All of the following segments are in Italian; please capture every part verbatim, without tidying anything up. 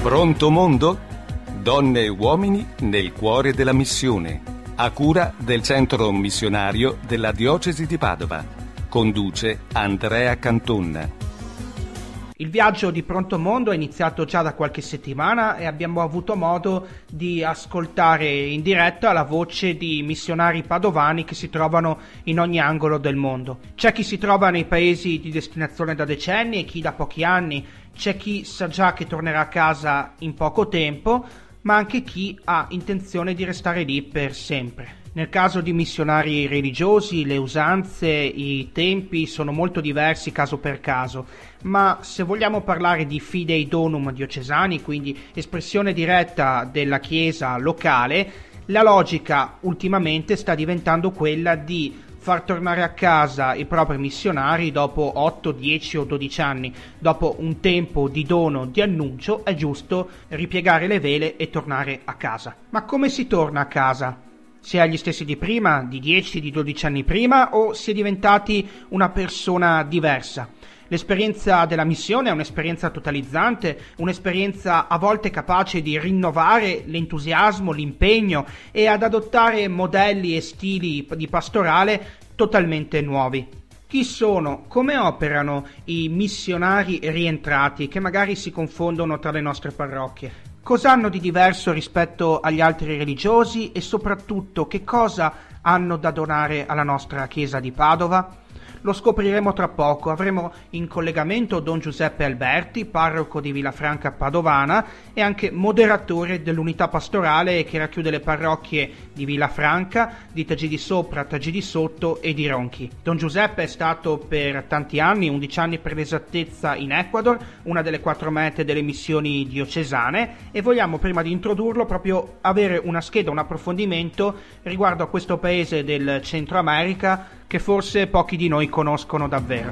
Pronto mondo? Donne e uomini nel cuore della missione, a cura del centro missionario della diocesi di Padova. Conduce Andrea Canton. Il viaggio di Pronto Mondo è iniziato già da qualche settimana e abbiamo avuto modo di ascoltare in diretta la voce di missionari padovani che si trovano in ogni angolo del mondo. C'è chi si trova nei paesi di destinazione da decenni e chi da pochi anni, c'è chi sa già che tornerà a casa in poco tempo, ma anche chi ha intenzione di restare lì per sempre. Nel caso di missionari religiosi, le usanze, i tempi sono molto diversi caso per caso, ma se vogliamo parlare di fidei donum diocesani, quindi espressione diretta della Chiesa locale, la logica ultimamente sta diventando quella di far tornare a casa i propri missionari dopo otto, dieci o dodici anni. Dopo un tempo di dono, di annuncio, è giusto ripiegare le vele e tornare a casa. Ma come si torna a casa? Si è gli stessi di prima, di dieci, di dodici anni prima, o si è diventati una persona diversa? L'esperienza della missione è un'esperienza totalizzante, un'esperienza a volte capace di rinnovare l'entusiasmo, l'impegno e ad adottare modelli e stili di pastorale totalmente nuovi. Chi sono? Come operano i missionari rientrati che magari si confondono tra le nostre parrocchie? Cosa hanno di diverso rispetto agli altri religiosi e soprattutto che cosa hanno da donare alla nostra Chiesa di Padova? Lo scopriremo tra poco. Avremo in collegamento Don Giuseppe Alberti, parroco di Villafranca Padovana e anche moderatore dell'unità pastorale che racchiude le parrocchie di Villafranca, di Tagì di Sopra, Tagì di Sotto e di Ronchi. Don Giuseppe è stato per tanti anni, undici anni per l'esattezza, in Ecuador, una delle quattro mete delle missioni diocesane, e vogliamo prima di introdurlo proprio avere una scheda, un approfondimento riguardo a questo paese del Centro America che forse pochi di noi conoscono davvero.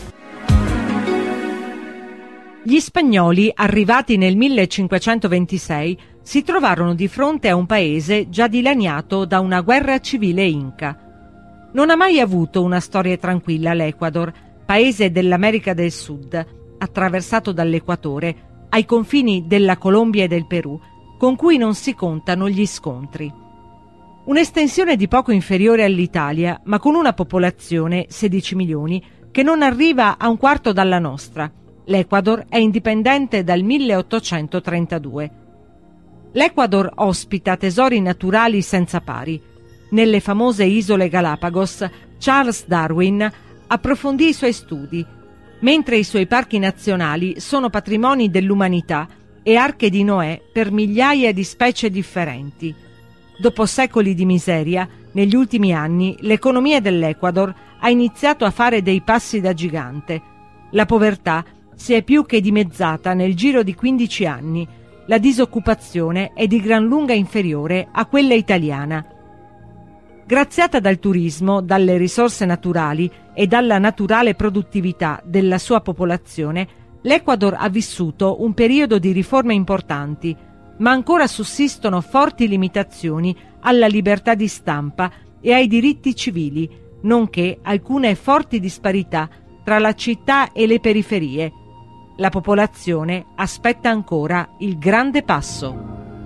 Gli spagnoli, arrivati nel millecinquecentoventisei, si trovarono di fronte a un paese già dilaniato da una guerra civile inca. Non ha mai avuto una storia tranquilla l'Ecuador, paese dell'America del Sud, attraversato dall'equatore, ai confini della Colombia e del Perù, con cui non si contano gli scontri. Un'estensione di poco inferiore all'Italia, ma con una popolazione, sedici milioni, che non arriva a un quarto dalla nostra. L'Ecuador è indipendente dal milleottocentotrentadue. L'Ecuador ospita tesori naturali senza pari. Nelle famose isole Galapagos, Charles Darwin approfondì i suoi studi, mentre i suoi parchi nazionali sono patrimoni dell'umanità e arche di Noè per migliaia di specie differenti. Dopo secoli di miseria, negli ultimi anni l'economia dell'Ecuador ha iniziato a fare dei passi da gigante. La povertà si è più che dimezzata nel giro di quindici anni. La disoccupazione è di gran lunga inferiore a quella italiana. Graziata dal turismo, dalle risorse naturali e dalla naturale produttività della sua popolazione, l'Ecuador ha vissuto un periodo di riforme importanti, ma ancora sussistono forti limitazioni alla libertà di stampa e ai diritti civili, nonché alcune forti disparità tra la città e le periferie. La popolazione aspetta ancora il grande passo.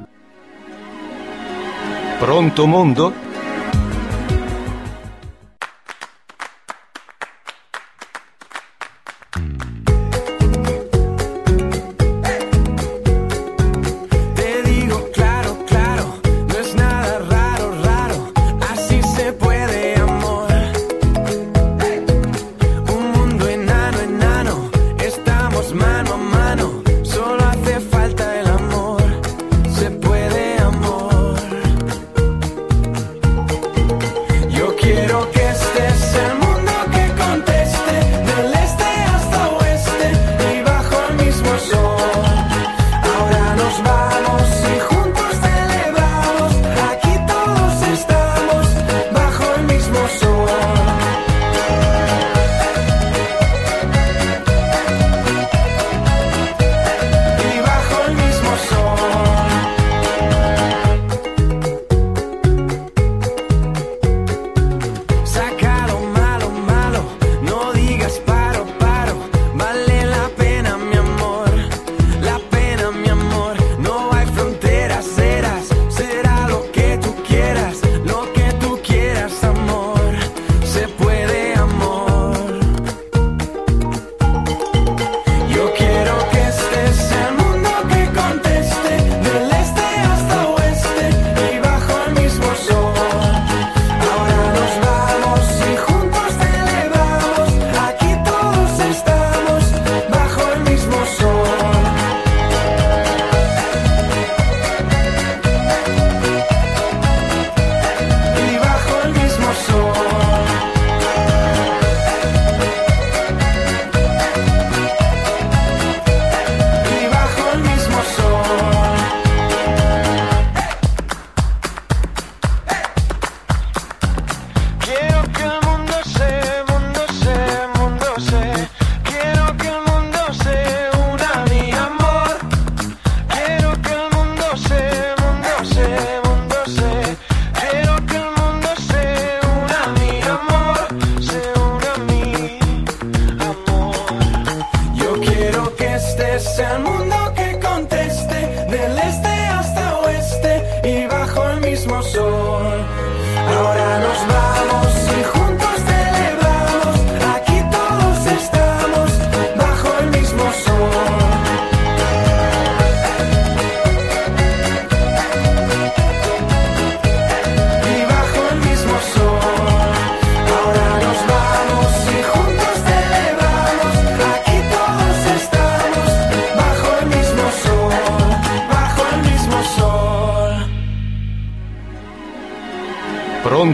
Pronto mondo?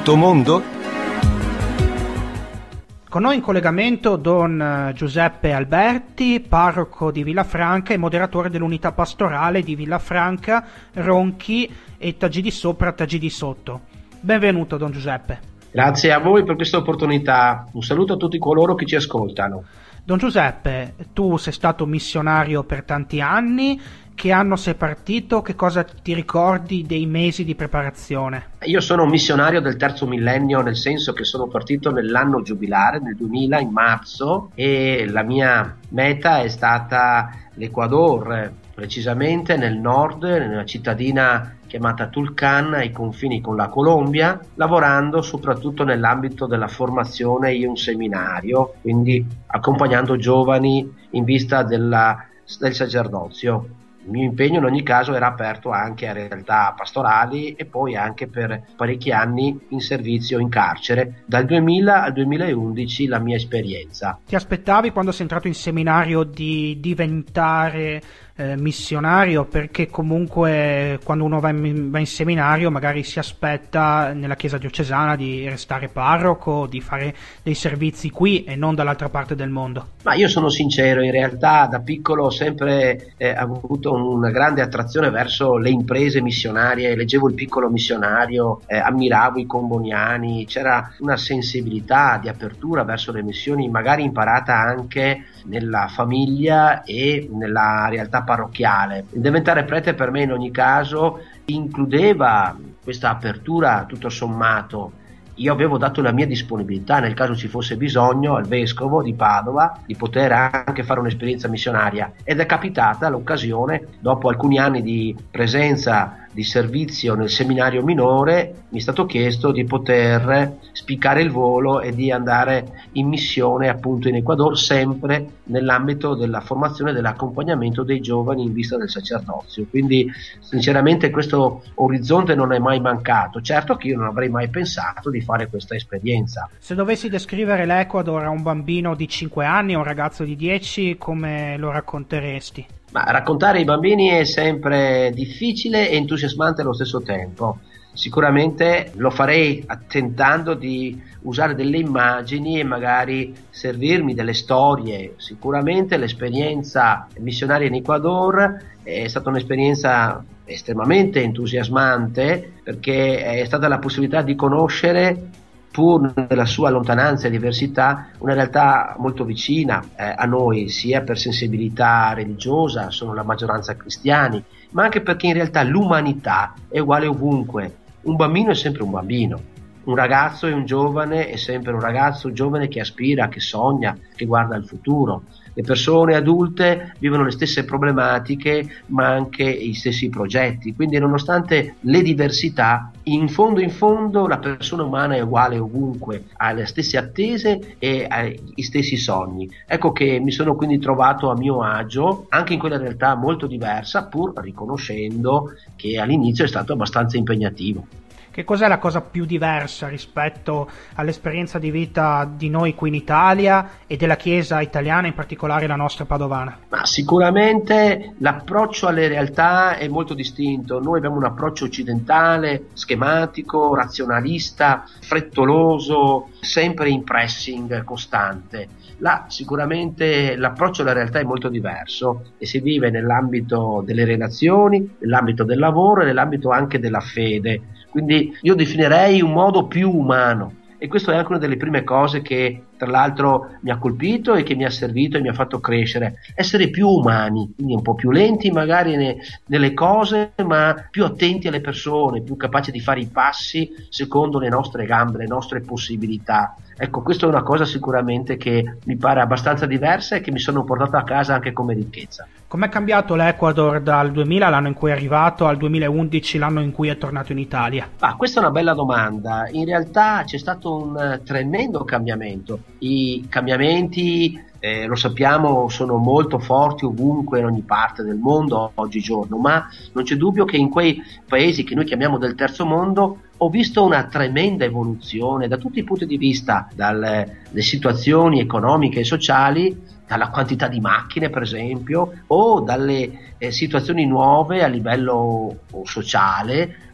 Pronto Mondo? Con noi in collegamento Don Giuseppe Alberti, parroco di Villafranca e moderatore dell'unità pastorale di Villafranca, Ronchi e Tagì di Sopra, Tagì di Sotto. Benvenuto Don Giuseppe. Grazie a voi per questa opportunità. Un saluto a tutti coloro che ci ascoltano. Don Giuseppe, tu sei stato missionario per tanti anni. Che anno sei partito? Che cosa ti ricordi dei mesi di preparazione? Io sono un missionario del terzo millennio, nel senso che sono partito nell'anno giubilare, nel duemila, in marzo, e la mia meta è stata l'Ecuador, precisamente nel nord, nella cittadina chiamata Tulcán, ai confini con la Colombia, lavorando soprattutto nell'ambito della formazione in un seminario, quindi accompagnando giovani in vista della, del sacerdozio. Il mio impegno in ogni caso era aperto anche a realtà pastorali e poi anche per parecchi anni in servizio in carcere, dal duemila al duemilaundici la mia esperienza. Ti aspettavi quando sei entrato in seminario di diventare eh, missionario? Perché comunque quando uno va in, va in seminario magari si aspetta nella chiesa diocesana di restare parroco, di fare dei servizi qui e non dall'altra parte del mondo. Ma io sono sincero, in realtà da piccolo ho sempre eh, avuto una grande attrazione verso le imprese missionarie, leggevo Il Piccolo Missionario, eh, ammiravo i comboniani, c'era una sensibilità di apertura verso le missioni, magari imparata anche nella famiglia e nella realtà parrocchiale. Il diventare prete per me in ogni caso includeva questa apertura tutto sommato. Io avevo dato la mia disponibilità nel caso ci fosse bisogno al vescovo di Padova di poter anche fare un'esperienza missionaria, ed è capitata l'occasione, dopo alcuni anni di presenza di servizio nel seminario minore, mi è stato chiesto di poter spiccare il volo e di andare in missione appunto in Ecuador, sempre nell'ambito della formazione e dell'accompagnamento dei giovani in vista del sacerdozio. Quindi sinceramente questo orizzonte non è mai mancato. Certo che io non avrei mai pensato di fare questa esperienza. Se dovessi descrivere l'Ecuador a un bambino di cinque anni o un ragazzo di dieci, come lo racconteresti? Ma raccontare ai bambini è sempre difficile e entusiasmante allo stesso tempo. Sicuramente lo farei tentando di usare delle immagini e magari servirmi delle storie. Sicuramente l'esperienza missionaria in Ecuador è stata un'esperienza estremamente entusiasmante, perché è stata la possibilità di conoscere, pur nella sua lontananza e diversità, una realtà molto vicina eh, a noi, sia per sensibilità religiosa, sono la maggioranza cristiani, ma anche perché in realtà l'umanità è uguale ovunque. Un bambino è sempre un bambino, un ragazzo e un giovane è sempre un ragazzo, un giovane che aspira, che sogna, che guarda al futuro. Le persone adulte vivono le stesse problematiche, ma anche gli stessi progetti. Quindi, nonostante le diversità, in fondo in fondo la persona umana è uguale ovunque, ha le stesse attese e ha gli stessi sogni. Ecco che mi sono quindi trovato a mio agio anche in quella realtà molto diversa, pur riconoscendo che all'inizio è stato abbastanza impegnativo. Che cos'è la cosa più diversa rispetto all'esperienza di vita di noi qui in Italia e della Chiesa italiana, in particolare la nostra padovana? Ma sicuramente l'approccio alle realtà è molto distinto. Noi abbiamo un approccio occidentale, schematico, razionalista, frettoloso, sempre in pressing costante. Là sicuramente l'approccio alla realtà è molto diverso e si vive nell'ambito delle relazioni, nell'ambito del lavoro e nell'ambito anche della fede. Quindi io definirei un modo più umano, e questo è anche una delle prime cose che tra l'altro mi ha colpito e che mi ha servito e mi ha fatto crescere, essere più umani, quindi un po' più lenti magari ne, nelle cose, ma più attenti alle persone, più capaci di fare i passi secondo le nostre gambe, le nostre possibilità. Ecco, questa è una cosa sicuramente che mi pare abbastanza diversa e che mi sono portato a casa anche come ricchezza. Com'è cambiato l'Ecuador dal duemila, l'anno in cui è arrivato, al duemilaundici, l'anno in cui è tornato in Italia? Ah, questa è una bella domanda. In realtà c'è stato un tremendo cambiamento. I cambiamenti, eh, lo sappiamo, sono molto forti ovunque, in ogni parte del mondo oggigiorno, ma non c'è dubbio che in quei paesi che noi chiamiamo del terzo mondo ho visto una tremenda evoluzione da tutti i punti di vista, dalle situazioni economiche e sociali, dalla quantità di macchine per esempio, o dalle eh, situazioni nuove a livello o sociale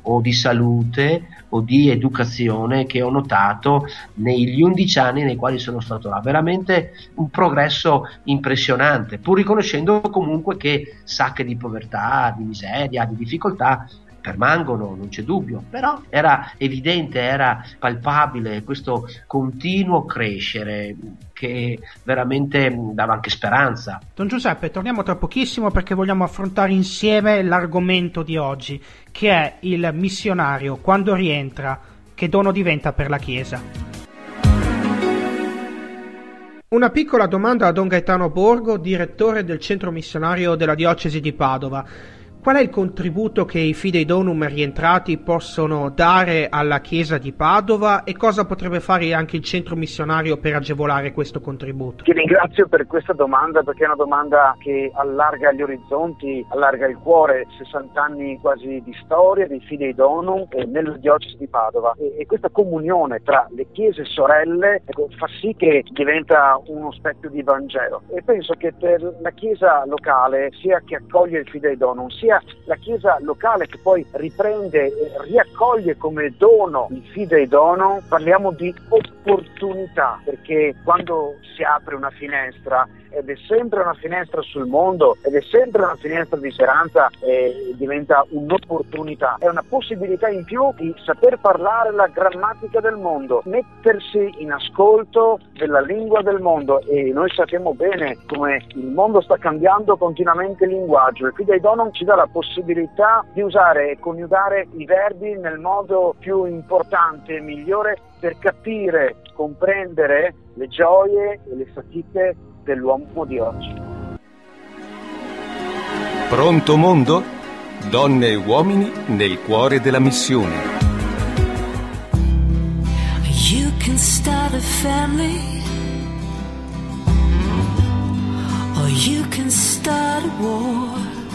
o di salute o di educazione che ho notato negli undici anni nei quali sono stato là. Veramente un progresso impressionante, pur riconoscendo comunque che sacche di povertà, di miseria, di difficoltà permangono, non c'è dubbio, però era evidente, era palpabile questo continuo crescere che veramente dava anche speranza. Don Giuseppe, torniamo tra pochissimo perché vogliamo affrontare insieme l'argomento di oggi, che è il missionario. Quando rientra, che dono diventa per la Chiesa? Una piccola domanda a Don Gaetano Borgo, direttore del centro missionario della diocesi di Padova. Qual è il contributo che i Fidei Donum rientrati possono dare alla Chiesa di Padova e cosa potrebbe fare anche il centro missionario per agevolare questo contributo? Ti ringrazio per questa domanda, perché è una domanda che allarga gli orizzonti, allarga il cuore. sessanta anni quasi di storia dei Fidei Donum nella diocesi di Padova, e, e questa comunione tra le chiese sorelle, ecco, fa sì che diventa uno specchio di Vangelo. E penso che per la chiesa locale, sia che accoglie il Fidei Donum, sia la chiesa locale che poi riprende e riaccoglie come dono il Fidei Donum, parliamo di opportunità, perché quando si apre una finestra, ed è sempre una finestra sul mondo, ed è sempre una finestra di speranza, e diventa un'opportunità, è una possibilità in più di saper parlare la grammatica del mondo, mettersi in ascolto della lingua del mondo. E noi sappiamo bene come il mondo sta cambiando continuamente il linguaggio. Il Fidei Donum ci dà la possibilità di usare e coniugare i verbi nel modo più importante e migliore per capire, comprendere le gioie e le fatiche dell'uomo di oggi. Pronto mondo? Donne e uomini nel cuore della missione. You can start a family, or you can start a war.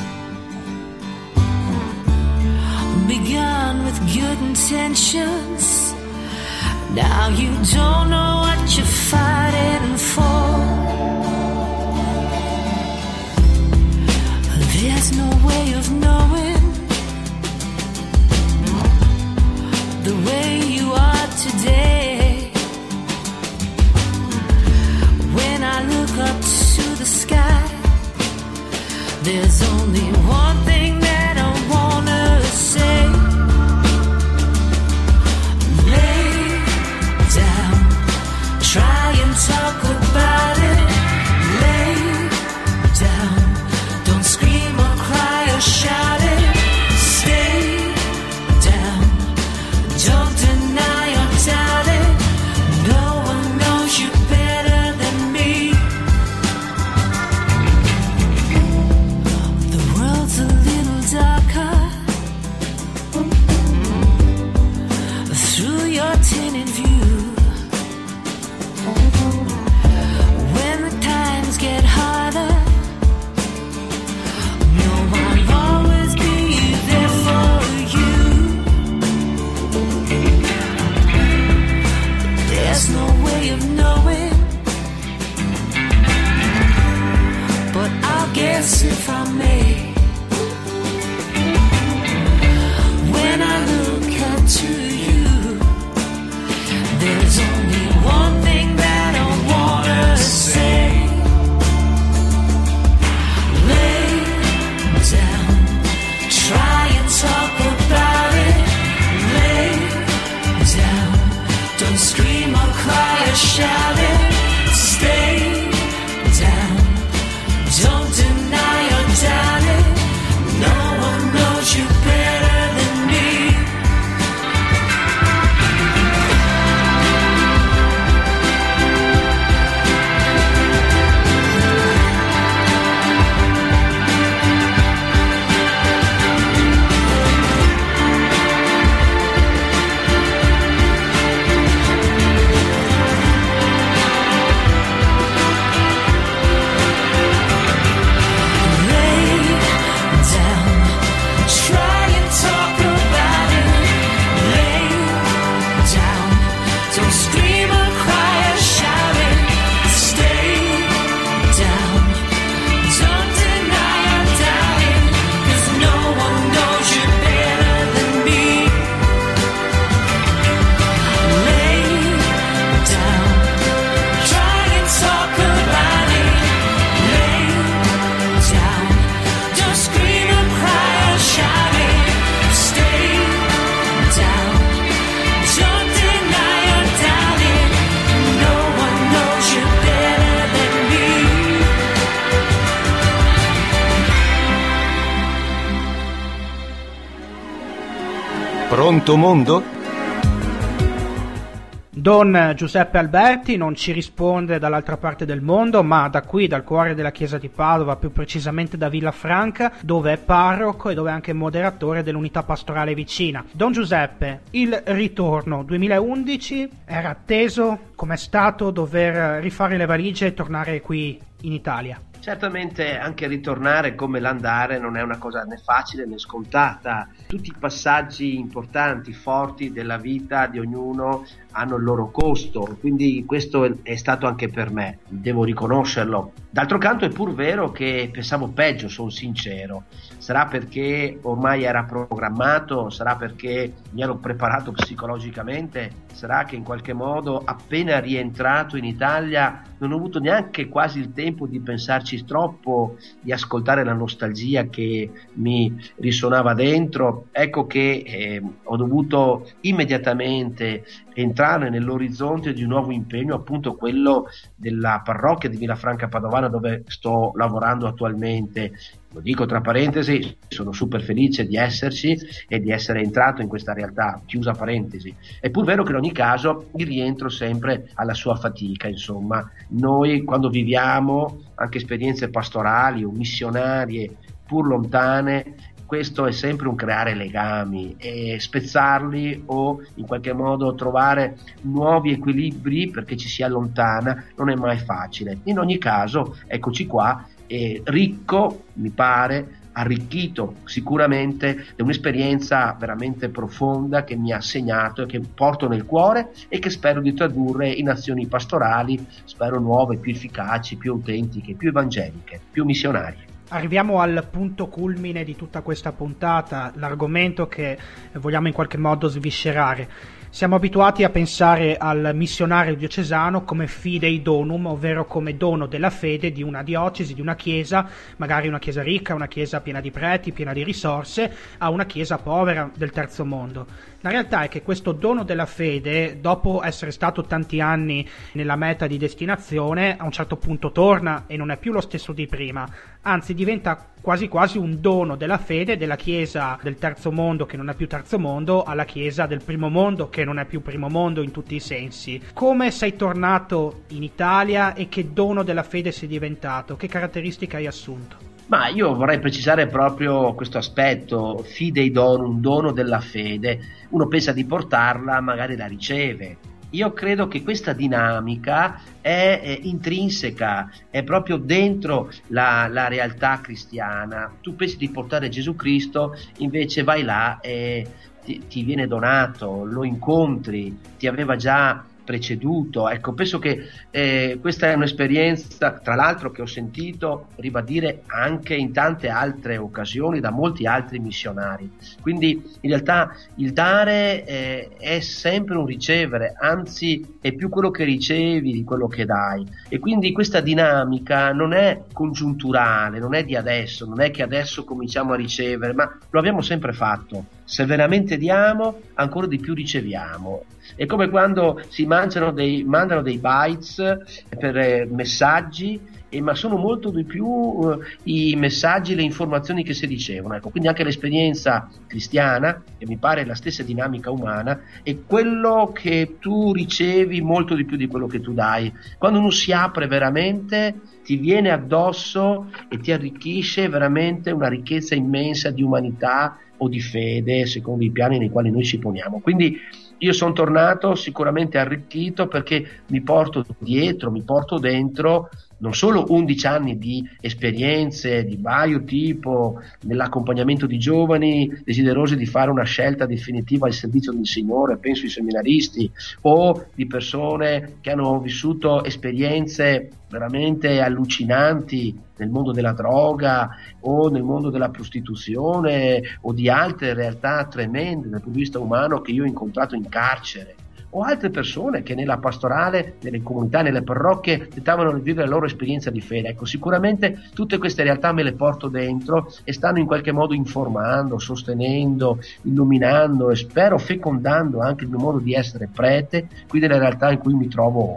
Begun with good intentions, now you don't know what you're fighting for. There's no way of knowing the way you are today. When I look up to the sky, there's only one thing that I wanna say. Lay down, try and talk about it. Lay down, don't scream or cry or shout it. Stay down, don't deny or doubt it. No one knows you better than me. The world's a little darker through your tinted view. When the times get harder, no, I'll always be there for you. There's no way of knowing, but I'll guess if I may. When I look up to you, there's only one thing that I wanna say. Lay down, try and talk about it. Lay down, don't scream or cry or shout it. Stay down, don't deny or doubt it. No one knows you better than me. Pronto mondo? Don Giuseppe Alberti non ci risponde dall'altra parte del mondo, ma da qui, dal cuore della chiesa di Padova, più precisamente da Villafranca, dove è parroco e dove è anche moderatore dell'unità pastorale vicina. Don Giuseppe, il ritorno duemilaundici era atteso? Com'è stato dover rifare le valigie e tornare qui in Italia? Certamente anche ritornare come l'andare non è una cosa né facile né scontata. Tutti i passaggi importanti, forti della vita di ognuno hanno il loro costo, quindi questo è stato anche per me, devo riconoscerlo. D'altro canto è pur vero che pensavo peggio, sono sincero. Sarà perché ormai era programmato, sarà perché mi ero preparato psicologicamente, sarà che in qualche modo appena rientrato in Italia non ho avuto neanche quasi il tempo di pensarci troppo, di ascoltare la nostalgia che mi risuonava dentro. Ecco che eh, ho dovuto immediatamente entrare nell'orizzonte di un nuovo impegno, appunto quello della parrocchia di Villafranca Padovana, dove sto lavorando attualmente. Lo dico tra parentesi, sono super felice di esserci e di essere entrato in questa realtà, chiusa parentesi. È pur vero che in ogni caso il rientro sempre alla sua fatica, insomma. Noi quando viviamo anche esperienze pastorali o missionarie pur lontane, questo è sempre un creare legami e spezzarli o in qualche modo trovare nuovi equilibri perché ci si allontana non è mai facile. In ogni caso, eccoci qua, e ricco, mi pare, arricchito sicuramente da un'esperienza veramente profonda che mi ha segnato e che porto nel cuore e che spero di tradurre in azioni pastorali, spero nuove, più efficaci, più autentiche, più evangeliche, più missionarie. Arriviamo al punto culmine di tutta questa puntata, l'argomento che vogliamo in qualche modo sviscerare. Siamo abituati a pensare al missionario diocesano come fidei donum, ovvero come dono della fede di una diocesi, di una chiesa, magari una chiesa ricca, una chiesa piena di preti, piena di risorse, a una chiesa povera del terzo mondo. La realtà è che questo dono della fede, dopo essere stato tanti anni nella meta di destinazione, a un certo punto torna e non è più lo stesso di prima, anzi diventa quasi quasi un dono della fede della chiesa del terzo mondo che non è più terzo mondo alla chiesa del primo mondo che non è più primo mondo in tutti i sensi. Come sei tornato in Italia e che dono della fede sei diventato? Che caratteristiche hai assunto? Ma io vorrei precisare proprio questo aspetto, fidei dono, un dono della fede. Uno pensa di portarla, magari la riceve. Io credo che questa dinamica è, è intrinseca, è proprio dentro la, la realtà cristiana. Tu pensi di portare Gesù Cristo, invece vai là e ti, ti viene donato, lo incontri, ti aveva già preceduto. Ecco, penso che eh, questa è un'esperienza, tra l'altro, che ho sentito ribadire anche in tante altre occasioni da molti altri missionari. Quindi in realtà il dare eh, è sempre un ricevere, anzi è più quello che ricevi di quello che dai, e quindi questa dinamica non è congiunturale, non è di adesso, non è che adesso cominciamo a ricevere, ma lo abbiamo sempre fatto. Se veramente diamo, ancora di più riceviamo. È come quando si mangiano dei, mandano dei bytes per eh, messaggi, eh, ma sono molto di più eh, i messaggi, le informazioni che si ricevono. Ecco, quindi anche l'esperienza cristiana, che mi pare la stessa dinamica umana, è quello che tu ricevi molto di più di quello che tu dai. Quando uno si apre veramente, ti viene addosso e ti arricchisce veramente una ricchezza immensa di umanità o di fede, secondo i piani nei quali noi ci poniamo. Quindi io sono tornato sicuramente arricchito, perché mi porto dietro, mi porto dentro non solo undici anni di esperienze di vario tipo nell'accompagnamento di giovani desiderosi di fare una scelta definitiva al servizio del Signore, penso ai seminaristi, o di persone che hanno vissuto esperienze veramente allucinanti nel mondo della droga o nel mondo della prostituzione o di altre realtà tremende dal punto di vista umano che io ho incontrato in carcere, o altre persone che nella pastorale, nelle comunità, nelle parrocchie tentavano di vivere la loro esperienza di fede. Ecco, sicuramente tutte queste realtà me le porto dentro e stanno in qualche modo informando, sostenendo, illuminando e spero fecondando anche il mio modo di essere prete qui nella realtà in cui mi trovo ora.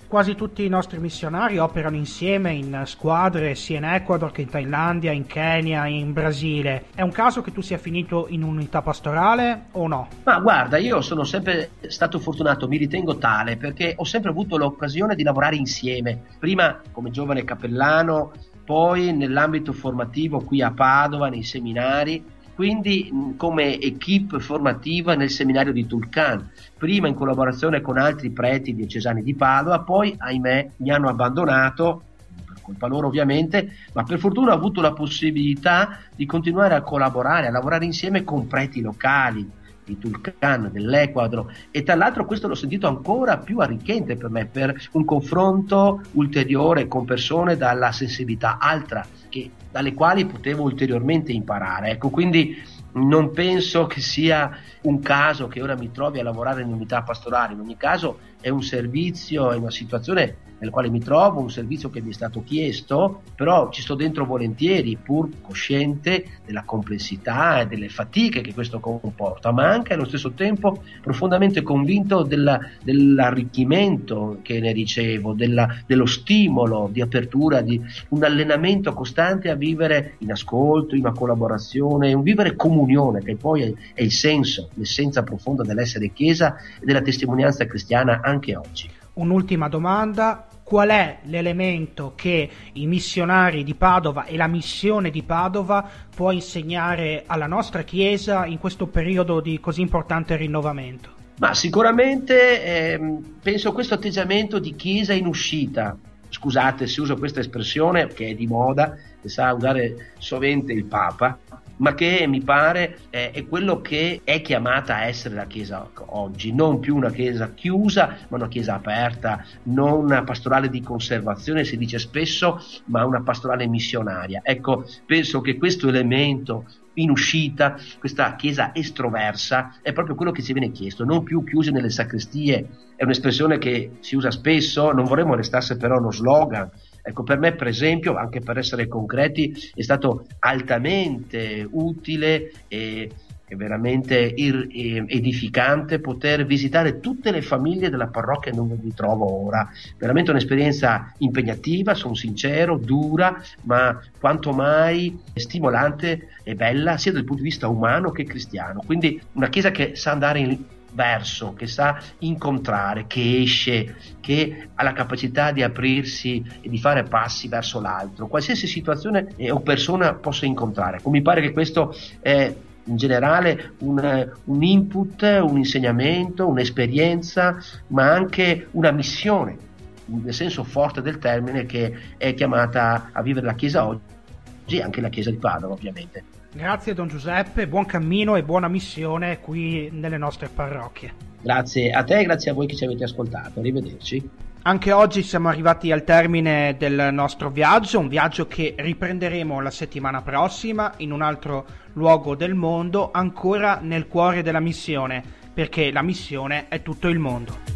Quasi tutti i nostri missionari operano insieme in squadre sia in Ecuador che in Thailandia, in Kenya, in Brasile. È un caso che tu sia finito in un'unità pastorale o no? Ma guarda, io sono sempre stato fortunato, mi ritengo tale, perché ho sempre avuto l'occasione di lavorare insieme. Prima come giovane cappellano, poi nell'ambito formativo qui a Padova, nei seminari, quindi come equipe formativa nel seminario di Tulcan, prima in collaborazione con altri preti diocesani di Padova, poi ahimè mi hanno abbandonato, per colpa loro ovviamente, ma per fortuna ho avuto la possibilità di continuare a collaborare, a lavorare insieme con preti locali di Tulcan, dell'Ecuador, e tra l'altro questo l'ho sentito ancora più arricchente per me, per un confronto ulteriore con persone dalla sensibilità altra, che, dalle quali potevo ulteriormente imparare. Ecco, quindi non penso che sia un caso che ora mi trovi a lavorare in unità pastorale, in ogni caso è un servizio, è una situazione nel quale mi trovo, un servizio che mi è stato chiesto, però ci sto dentro volentieri, pur cosciente della complessità e delle fatiche che questo comporta, ma anche allo stesso tempo profondamente convinto della, dell'arricchimento che ne ricevo, della, dello stimolo di apertura, di un allenamento costante a vivere in ascolto, in una collaborazione, un vivere comunione, che poi è, è il senso, l'essenza profonda dell'essere Chiesa e della testimonianza cristiana anche oggi. Un'ultima domanda: qual è l'elemento che i missionari di Padova e la missione di Padova può insegnare alla nostra Chiesa in questo periodo di così importante rinnovamento? Ma sicuramente eh, penso questo atteggiamento di Chiesa in uscita, scusate se uso questa espressione che è di moda, che sa usare sovente il Papa, ma che mi pare eh, è quello che è chiamata a essere la Chiesa oggi, non più una Chiesa chiusa, ma una Chiesa aperta, non una pastorale di conservazione, si dice spesso, ma una pastorale missionaria. Ecco, penso che questo elemento in uscita, questa Chiesa estroversa, è proprio quello che ci viene chiesto, non più chiusi nelle sacrestie. È un'espressione che si usa spesso, non vorremmo restasse però uno slogan. Ecco, per me, per esempio, anche per essere concreti, è stato altamente utile e, e veramente ir, e, edificante poter visitare tutte le famiglie della parrocchia dove mi trovo ora. Veramente un'esperienza impegnativa, sono sincero, dura, ma quanto mai stimolante e bella, sia dal punto di vista umano che cristiano. Quindi una Chiesa che sa andare in verso, che sa incontrare, che esce, che ha la capacità di aprirsi e di fare passi verso l'altro, qualsiasi situazione o persona possa incontrare. Mi pare che questo è in generale un, un input, un insegnamento, un'esperienza, ma anche una missione, nel senso forte del termine, che è chiamata a vivere la Chiesa oggi, anche la Chiesa di Padova ovviamente. Grazie Don Giuseppe, buon cammino e buona missione qui nelle nostre parrocchie. Grazie a te e grazie a voi che ci avete ascoltato, arrivederci. Anche oggi siamo arrivati al termine del nostro viaggio, un viaggio che riprenderemo la settimana prossima in un altro luogo del mondo, ancora nel cuore della missione, perché la missione è tutto il mondo.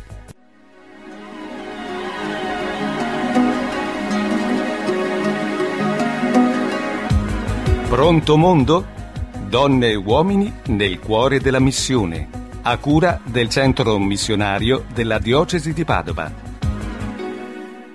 Pronto mondo? Donne e uomini nel cuore della missione, a cura del centro missionario della diocesi di Padova.